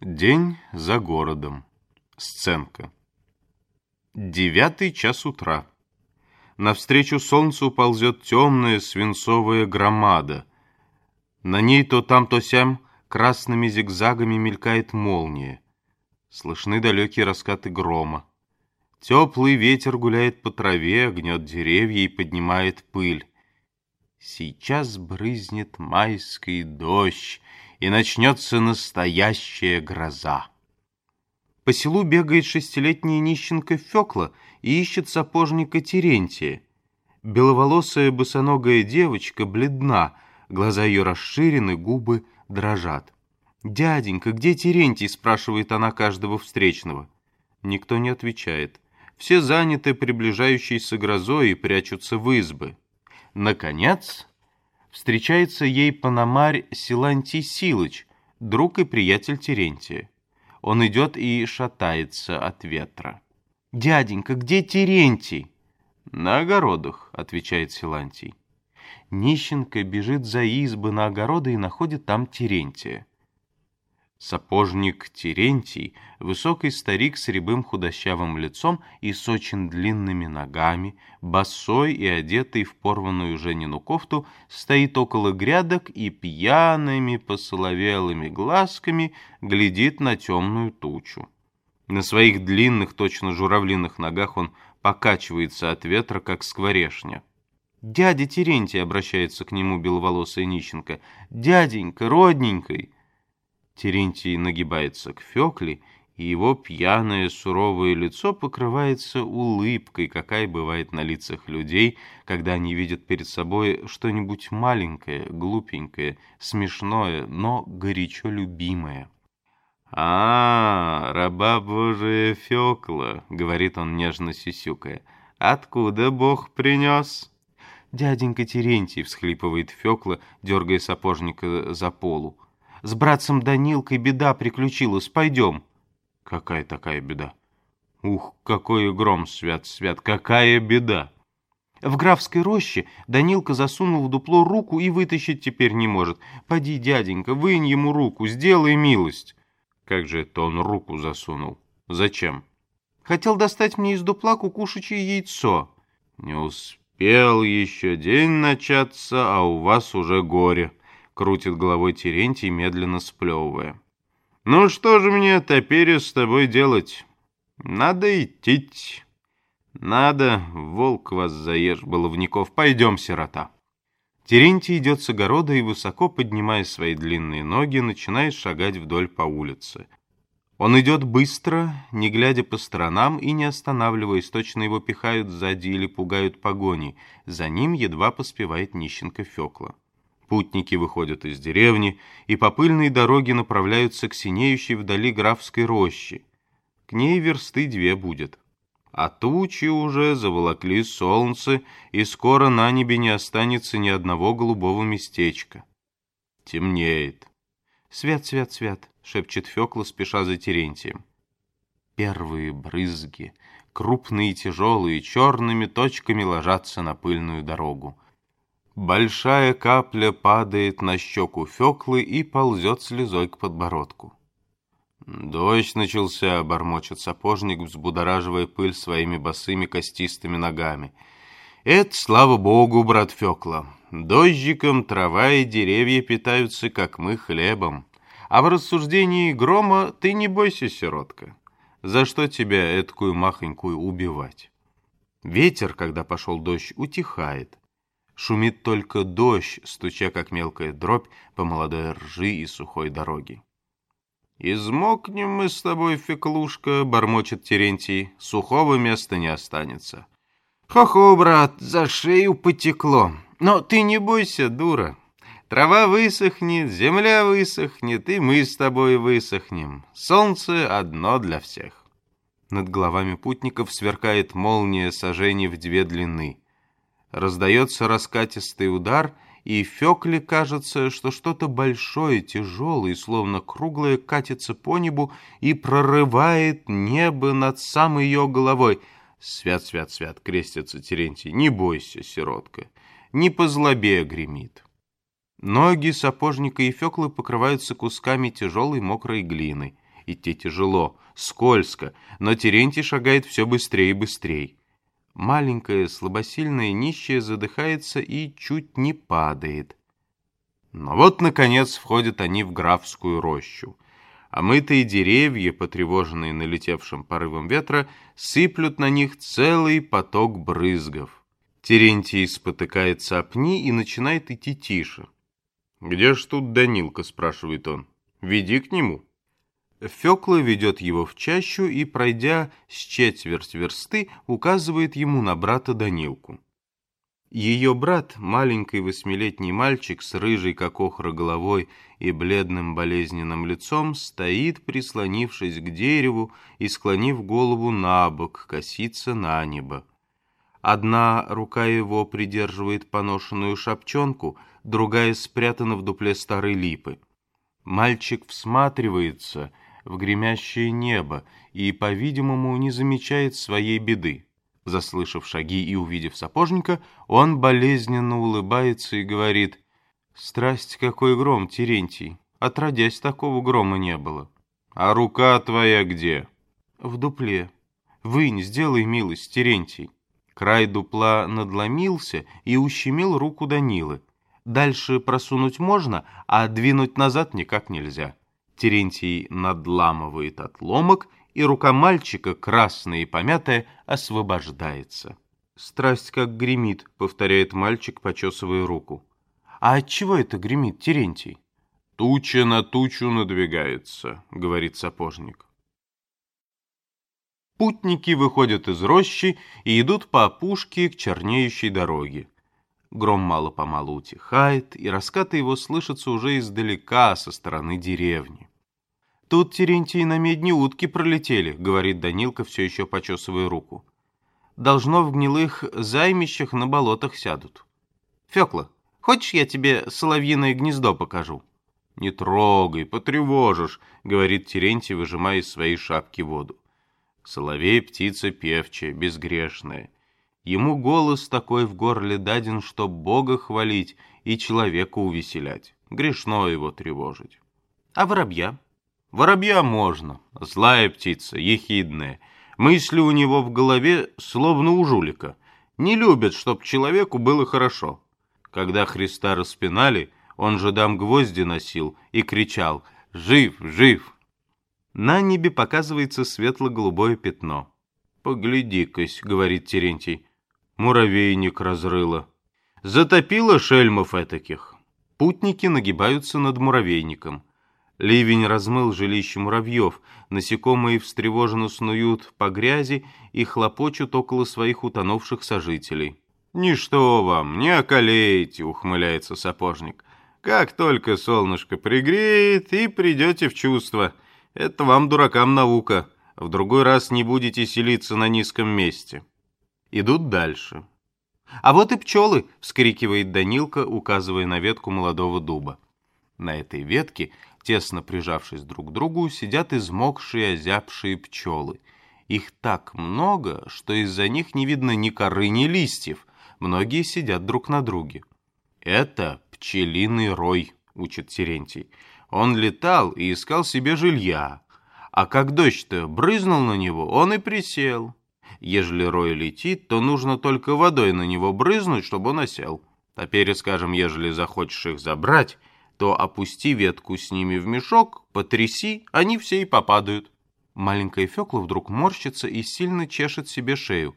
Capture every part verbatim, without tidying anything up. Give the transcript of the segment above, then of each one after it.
День за городом. Сценка. Девятый час утра. Навстречу солнцу ползет темная свинцовая громада. На ней то там, то сям красными зигзагами мелькает молния. Слышны далекие раскаты грома. Теплый ветер гуляет по траве, гнет деревья и поднимает пыль. Сейчас брызнет майский дождь, и начнется настоящая гроза. По селу бегает шестилетняя нищенка Фёкла и ищет сапожника Терентия. Беловолосая босоногая девочка бледна, глаза ее расширены, губы дрожат. «Дяденька, где Терентий?» — спрашивает она каждого встречного. Никто не отвечает. Все заняты приближающейся грозой и прячутся в избы. Наконец, встречается ей пономарь Силантий Силыч, друг и приятель Терентия. Он идет и шатается от ветра. «Дяденька, где Терентий?» «На огородах», — отвечает Силантий. Нищенка бежит за избы на огороды и находит там Терентия. Сапожник Терентий, высокий старик с рябым худощавым лицом и с очень длинными ногами, босой и одетый в порванную Женину кофту, стоит около грядок и пьяными посоловелыми глазками глядит на темную тучу. На своих длинных, точно журавлиных ногах он покачивается от ветра, как скворечня. «Дядя Терентий», — обращается к нему беловолосая нищенка, — «дяденька, родненькой». Терентий нагибается к Фёкле, и его пьяное суровое лицо покрывается улыбкой, какая бывает на лицах людей, когда они видят перед собой что-нибудь маленькое, глупенькое, смешное, но горячо любимое. «А, раба Божия Фёкла», — говорит он, нежно сюсюкая, — «откуда Бог принес?» «Дяденька Терентий», — всхлипывает Фёкла, дергая сапожника за полу. «С братцем Данилкой беда приключилась, пойдем». «Какая такая беда?» «Ух, какой гром, свят, свят, какая беда!» «В графской роще Данилка засунул в дупло руку и вытащить теперь не может. Поди, дяденька, вынь ему руку, сделай милость». «Как же это он руку засунул? Зачем?» «Хотел достать мне из дупла кукушечье яйцо». «Не успел еще день начаться, а у вас уже горе», — крутит головой Терентий, медленно сплевывая. «Ну что же мне теперь с тобой делать? Надо идти. Надо, волк вас заешь, Баловников. Пойдем, сирота». Терентий идет с огорода и, высоко поднимая свои длинные ноги, начинает шагать вдоль по улице. Он идет быстро, не глядя по сторонам и не останавливаясь, точно его пихают сзади или пугают погоней. За ним едва поспевает нищенка Фёкла. Путники выходят из деревни и по пыльной дороге направляются к синеющей вдали графской роще. К ней версты две будет. А тучи уже заволокли солнце, и скоро на небе не останется ни одного голубого местечка. Темнеет. «Свят, свят, свят», — шепчет Фёкла, спеша за Терентием. Первые брызги, крупные и тяжелые, черными точками ложатся на пыльную дорогу. Большая капля падает на щеку Фёклы и ползет слезой к подбородку. «Дождь начался», — бормочет сапожник, взбудораживая пыль своими босыми костистыми ногами. «Это, слава богу, брат Фёкла. Дождиком трава и деревья питаются, как мы, хлебом. А в рассуждении грома ты не бойся, сиротка. За что тебя, эткую махонькую, убивать?» Ветер, когда пошел дождь, утихает. Шумит только дождь, стуча, как мелкая дробь, по молодой ржи и сухой дороге. «Измокнем мы с тобой, Феклушка», — бормочет Терентий, — «сухого места не останется». «Хо-хо, брат, за шею потекло. Но ты не бойся, дура. Трава высохнет, земля высохнет, и мы с тобой высохнем. Солнце одно для всех». Над головами путников сверкает молния сажений в две длины. Раздается раскатистый удар, и Фёкле кажется, что что-то большое, тяжелое, словно круглое, катится по небу и прорывает небо над самой ее головой. «Свят, свят, свят», — крестится Терентий, — «не бойся, сиротка, не по злобе гремит». Ноги сапожника и Фёклы покрываются кусками тяжелой мокрой глины. Идти тяжело, скользко, но Терентий шагает все быстрее и быстрее. Маленькая, слабосильная нищая задыхается и чуть не падает. Но вот, наконец, входят они в графскую рощу. Омытые деревья, потревоженные налетевшим порывом ветра, сыплют на них целый поток брызгов. Терентий спотыкается о пни и начинает идти тише. «Где ж тут Данилка?» — спрашивает он. «Веди к нему». Фёкла ведет его в чащу и, пройдя с четверть версты, указывает ему на брата Данилку. Ее брат, маленький восьмилетний мальчик с рыжей, как охра, головой и бледным болезненным лицом, стоит, прислонившись к дереву и склонив голову на бок, косится на небо. Одна рука его придерживает поношенную шапчонку, другая спрятана в дупле старой липы. Мальчик всматривается в гремящее небо и, по-видимому, не замечает своей беды. Заслышав шаги и увидев сапожника, он болезненно улыбается и говорит: «Страсть, какой гром, Терентий! Отродясь, такого грома не было». «А рука твоя где?» «В дупле. Вынь, сделай милость, Терентий». Край дупла надломился и ущемил руку Данилы. Дальше просунуть можно, а двинуть назад никак нельзя. Терентий надламывает отломок, и рука мальчика, красная и помятая, освобождается. «Страсть как гремит», — повторяет мальчик, почесывая руку. «А отчего это гремит, Терентий?» «Туча на тучу надвигается», — говорит сапожник. Путники выходят из рощи и идут по опушке к чернеющей дороге. Гром мало-помалу утихает, и раскаты его слышатся уже издалека, со стороны деревни. «Тут, Терентий, на медне утки пролетели», — говорит Данилка, все еще почесывая руку. «Должно, в гнилых займищах на болотах сядут. Фёкла, хочешь, я тебе соловьиное гнездо покажу?» «Не трогай, потревожишь», — говорит Терентий, выжимая из своей шапки воду. Соловей — птица певчая, безгрешная. Ему голос такой в горле даден, чтоб Бога хвалить и человека увеселять. Грешно его тревожить. А воробья? Воробья можно. Злая птица, ехидная. Мысли у него в голове словно у жулика. Не любят, чтоб человеку было хорошо. Когда Христа распинали, он жидам гвозди носил и кричал: «Жив, жив!» На небе показывается светло-голубое пятно. «Погляди-кась», — говорит Терентий, — «муравейник разрыло. Затопило шельмов этаких». Путники нагибаются над муравейником. Ливень размыл жилище муравьев, насекомые встревоженно снуют по грязи и хлопочут около своих утонувших сожителей. «Ничто вам, не околеете», — ухмыляется сапожник. «Как только солнышко пригреет, и придете в чувство. Это вам, дуракам, наука. В другой раз не будете селиться на низком месте». Идут дальше. «А вот и пчелы!» — вскрикивает Данилка, указывая на ветку молодого дуба. На этой ветке, тесно прижавшись друг к другу, сидят измокшие, озябшие пчелы. Их так много, что из-за них не видно ни коры, ни листьев. Многие сидят друг на друге. «Это пчелиный рой», — учит Терентий. «Он летал и искал себе жилья. А как дождь-то брызнул на него, он и присел. Ежели рой летит, то нужно только водой на него брызнуть, чтобы он осел. Теперь, скажем, ежели захочешь их забрать, то опусти ветку с ними в мешок, потряси, они все и попадают». Маленькая Фёкла вдруг морщится и сильно чешет себе шею.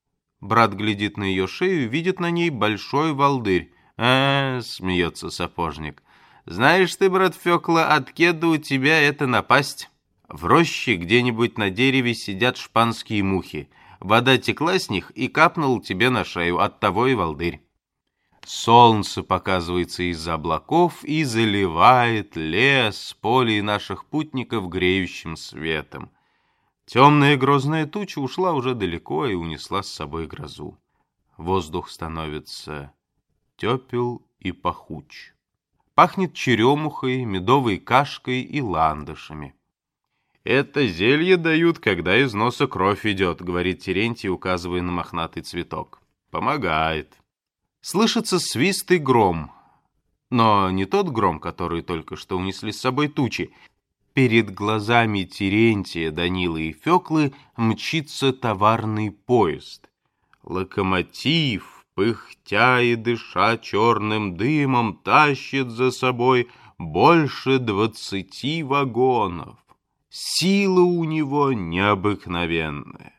Брат глядит на ее шею и видит на ней большой волдырь. «А, — смеется сапожник, — знаешь ты, брат Фёкла, откеда у тебя это напасть? В роще где-нибудь на дереве сидят шпанские мухи. Вода текла с них и капнула тебе на шею, оттого и волдырь». Солнце показывается из-за облаков и заливает лес, поле и наших путников греющим светом. Темная грозная туча ушла уже далеко и унесла с собой грозу. Воздух становится тепел и пахуч. Пахнет черемухой, медовой кашкой и ландышами. «Это зелье дают, когда из носа кровь идет», — говорит Терентий, указывая на мохнатый цветок. «Помогает». Слышится свист и гром. Но не тот гром, который только что унесли с собой тучи. Перед глазами Терентия, Данилы и Фёклы мчится товарный поезд. Локомотив, пыхтя и дыша черным дымом, тащит за собой больше двадцати вагонов. Сила у него необыкновенная.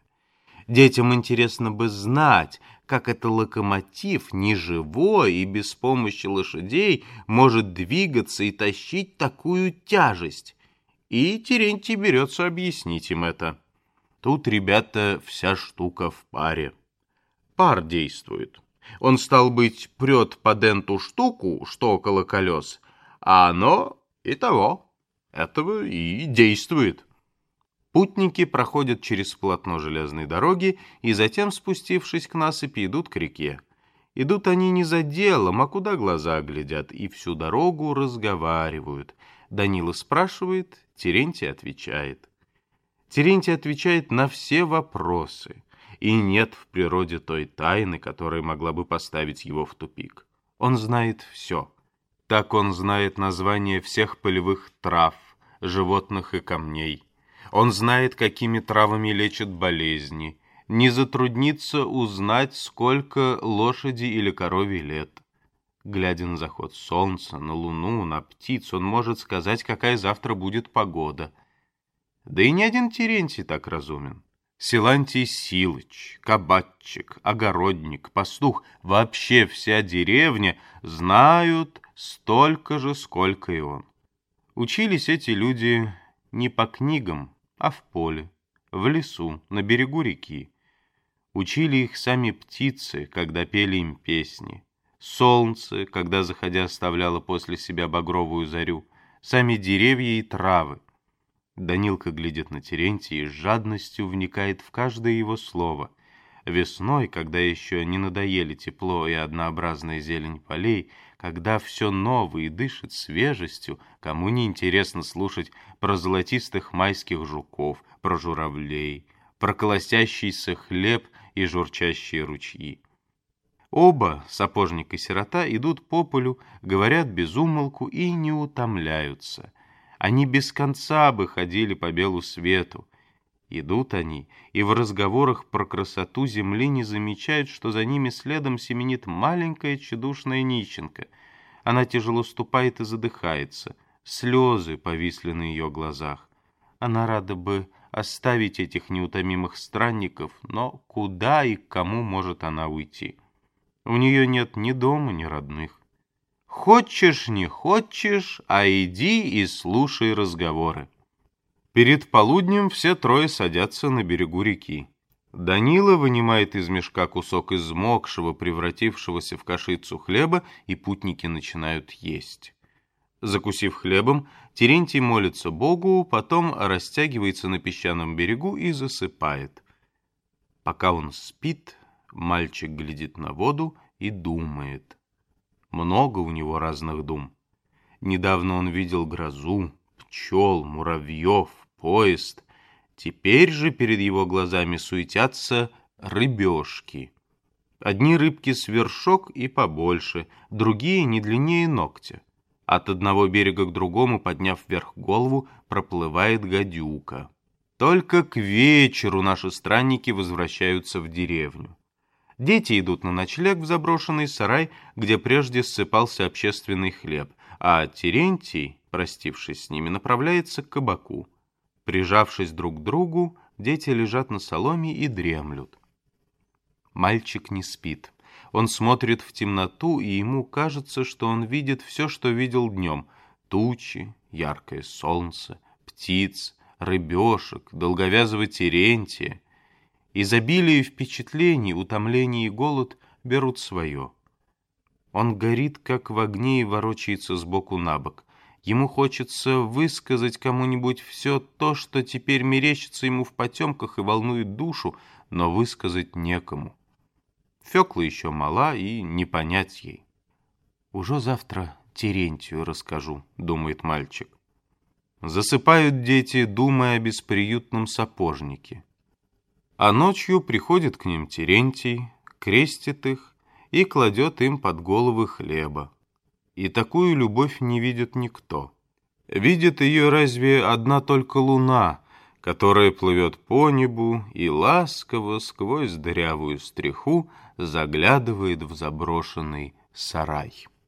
Детям интересно бы знать, как это локомотив, неживой и без помощи лошадей, может двигаться и тащить такую тяжесть. И Терентий берется объяснить им это. Тут, ребята, вся штука в паре. Пар действует. Он, стал быть, прет под эту штуку, что около колес, а оно и того, этого и действует. Путники проходят через полотно железной дороги и затем, спустившись к насыпи, идут к реке. Идут они не за делом, а куда глаза глядят, и всю дорогу разговаривают. Данила спрашивает, Терентий отвечает. Терентий отвечает на все вопросы, и нет в природе той тайны, которая могла бы поставить его в тупик. Он знает все. Так он знает названия всех полевых трав, животных и камней. Он знает, какими травами лечат болезни. Не затруднится узнать, сколько лошади или корове лет. Глядя на заход солнца, на луну, на птиц, он может сказать, какая завтра будет погода. Да и не один Терентий так разумен. Силантий Силыч, кабачик, огородник, пастух, вообще вся деревня знают столько же, сколько и он. Учились эти люди не по книгам, а в поле, в лесу, на берегу реки. Учили их сами птицы, когда пели им песни. Солнце, когда, заходя, оставляло после себя багровую зарю, сами деревья и травы. Данилка глядит на Терентия и с жадностью вникает в каждое его слово. Весной, когда еще не надоели тепло и однообразная зелень полей, когда все новое и дышит свежестью, кому не интересно слушать про золотистых майских жуков, про журавлей, про колосящийся хлеб и журчащие ручьи. Оба, сапожник и сирота, идут по полю, говорят без умолку и не утомляются. Они без конца бы ходили по белу свету. Идут они, и в разговорах про красоту земли не замечают, что за ними следом семенит маленькая тщедушная нищенка. Она тяжело ступает и задыхается. Слезы повисли на ее глазах. Она рада бы оставить этих неутомимых странников, но куда и к кому может она уйти? У нее нет ни дома, ни родных. Хочешь, не хочешь, а иди и слушай разговоры. Перед полуднем все трое садятся на берегу реки. Данила вынимает из мешка кусок измокшего, превратившегося в кашицу хлеба, и путники начинают есть. Закусив хлебом, Терентий молится Богу, потом растягивается на песчаном берегу и засыпает. Пока он спит, мальчик глядит на воду и думает. Много у него разных дум. Недавно он видел грозу, пчел, муравьев, поезд. Теперь же перед его глазами суетятся рыбешки. Одни рыбки с вершок и побольше, другие не длиннее ногтя. От одного берега к другому, подняв вверх голову, проплывает гадюка. Только к вечеру наши странники возвращаются в деревню. Дети идут на ночлег в заброшенный сарай, где прежде ссыпался общественный хлеб, а Терентий, простившись с ними, направляется к кабаку. Прижавшись друг к другу, дети лежат на соломе и дремлют. Мальчик не спит. Он смотрит в темноту, и ему кажется, что он видит все, что видел днем. Тучи, яркое солнце, птиц, рыбешек, долговязого Терентия. Изобилие впечатлений, утомление и голод берут свое. Он горит, как в огне, и ворочается сбоку на бок. Ему хочется высказать кому-нибудь все то, что теперь мерещится ему в потемках и волнует душу, но высказать некому. Фёкла еще мала, и не понять ей. «Уже завтра Терентию расскажу», — думает мальчик. Засыпают дети, думая о бесприютном сапожнике. А ночью приходит к ним Терентий, крестит их и кладет им под головы хлеба. И такую любовь не видит никто. Видит ее разве одна только луна, которая плывет по небу и ласково сквозь дырявую стреху заглядывает в заброшенный сарай.